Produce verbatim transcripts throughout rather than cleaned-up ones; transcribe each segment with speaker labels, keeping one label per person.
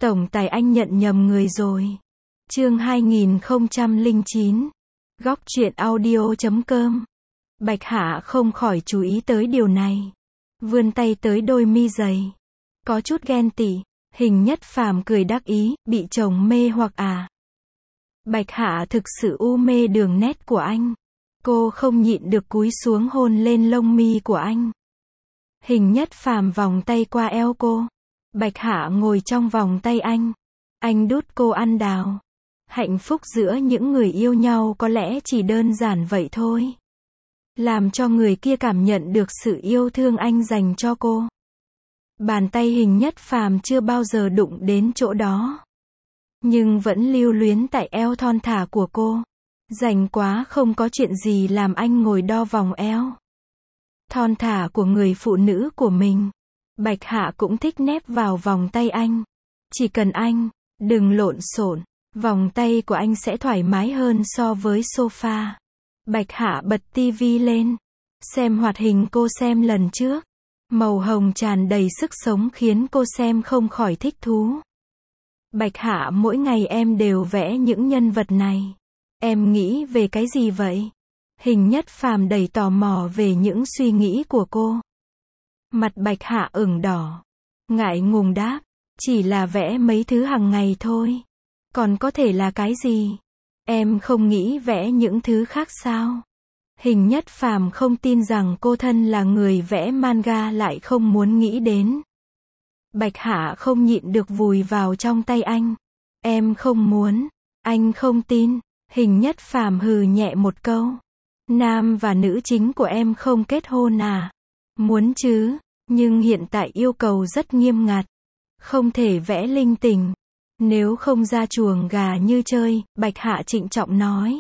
Speaker 1: Tổng tài anh nhận nhầm người rồi. Chương hai nghìn không trăm lẻ chín. Góc truyện audio chấm com. Bạch Hạ không khỏi chú ý tới điều này. Vươn tay tới đôi mi dày. Có chút ghen tị. Hình Nhất Phàm cười đắc ý, bị chồng mê hoặc à. Bạch Hạ thực sự u mê đường nét của anh. Cô không nhịn được cúi xuống hôn lên lông mi của anh. Hình Nhất Phàm vòng tay qua eo cô. Bạch Hạ ngồi trong vòng tay anh. Anh đút cô ăn đào. Hạnh phúc giữa những người yêu nhau có lẽ chỉ đơn giản vậy thôi. Làm cho người kia cảm nhận được sự yêu thương anh dành cho cô. Bàn tay Hình Nhất Phàm chưa bao giờ đụng đến chỗ đó. Nhưng vẫn lưu luyến tại eo thon thả của cô. Rảnh quá không có chuyện gì làm anh ngồi đo vòng eo. Thon thả của người phụ nữ của mình. Bạch Hạ cũng thích nép vào vòng tay anh. Chỉ cần anh đừng lộn xộn, vòng tay của anh sẽ thoải mái hơn so với sofa. Bạch Hạ bật tivi lên. Xem hoạt hình cô xem lần trước. Màu hồng tràn đầy sức sống khiến cô xem không khỏi thích thú. Bạch Hạ, mỗi ngày em đều vẽ những nhân vật này. Em nghĩ về cái gì vậy? Hình Nhất Phàm đầy tò mò về những suy nghĩ của cô. Mặt Bạch Hạ ửng đỏ. Ngại ngùng đáp. Chỉ là vẽ mấy thứ hàng ngày thôi. Còn có thể là cái gì? Em không nghĩ vẽ những thứ khác sao? Hình Nhất Phàm không tin rằng cô thân là người vẽ manga lại không muốn nghĩ đến. Bạch Hạ không nhịn được vùi vào trong tay anh. Em không muốn. Anh không tin. Hình Nhất Phàm hừ nhẹ một câu. Nam và nữ chính của em không kết hôn à? Muốn chứ, nhưng hiện tại yêu cầu rất nghiêm ngặt. Không thể vẽ linh tinh. Nếu không ra chuồng gà như chơi, Bạch Hạ trịnh trọng nói.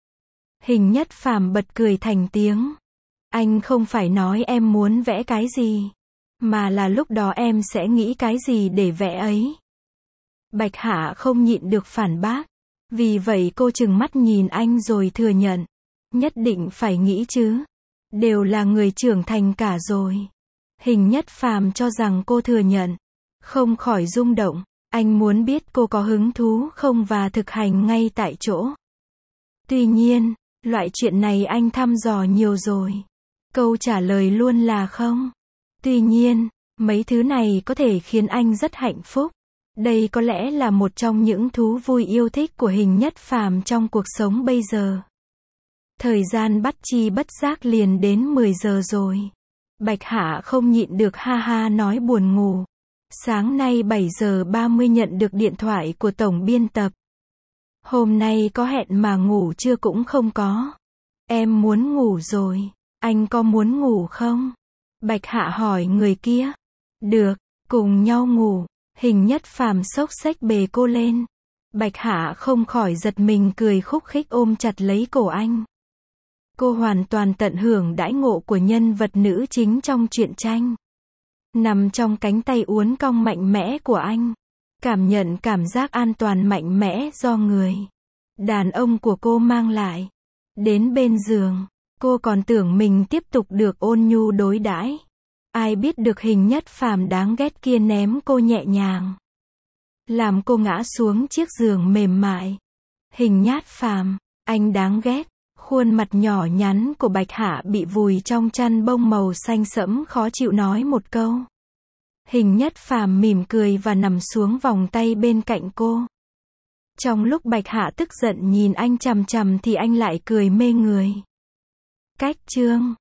Speaker 1: Hình Nhất Phàm bật cười thành tiếng. Anh không phải nói em muốn vẽ cái gì, mà là lúc đó em sẽ nghĩ cái gì để vẽ ấy. Bạch Hạ không nhịn được phản bác. Vì vậy cô trừng mắt nhìn anh rồi thừa nhận. Nhất định phải nghĩ chứ. Đều là người trưởng thành cả rồi. Hình Nhất Phàm cho rằng cô thừa nhận. Không khỏi rung động. Anh muốn biết cô có hứng thú không và thực hành ngay tại chỗ. Tuy nhiên, loại chuyện này anh thăm dò nhiều rồi. Câu trả lời luôn là không. Tuy nhiên, mấy thứ này có thể khiến anh rất hạnh phúc. Đây có lẽ là một trong những thú vui yêu thích của Hình Nhất Phàm trong cuộc sống bây giờ. Thời gian bắt chi bất giác liền đến mười giờ rồi. Bạch Hạ không nhịn được ha ha nói buồn ngủ. Sáng nay bảy giờ ba mươi nhận được điện thoại của tổng biên tập. Hôm nay có hẹn mà ngủ trưa cũng không có. Em muốn ngủ rồi. Anh có muốn ngủ không? Bạch Hạ hỏi người kia. Được, cùng nhau ngủ. Hình Nhất Phàm xốc xách bế cô lên. Bạch Hạ không khỏi giật mình cười khúc khích ôm chặt lấy cổ anh. Cô hoàn toàn tận hưởng đãi ngộ của nhân vật nữ chính trong truyện tranh. Nằm trong cánh tay uốn cong mạnh mẽ của anh. Cảm nhận cảm giác an toàn mạnh mẽ do người đàn ông của cô mang lại. Đến bên giường, cô còn tưởng mình tiếp tục được ôn nhu đối đãi. Ai biết được Hình Nhất Phàm đáng ghét kia ném cô nhẹ nhàng. Làm cô ngã xuống chiếc giường mềm mại. Hình Nhất Phàm, anh đáng ghét. Khuôn mặt nhỏ nhắn của Bạch Hạ bị vùi trong chăn bông màu xanh sẫm khó chịu nói một câu. Hình Nhất Phàm mỉm cười và nằm xuống vòng tay bên cạnh cô. Trong lúc Bạch Hạ tức giận nhìn anh chằm chằm thì anh lại cười mê người. Cách chương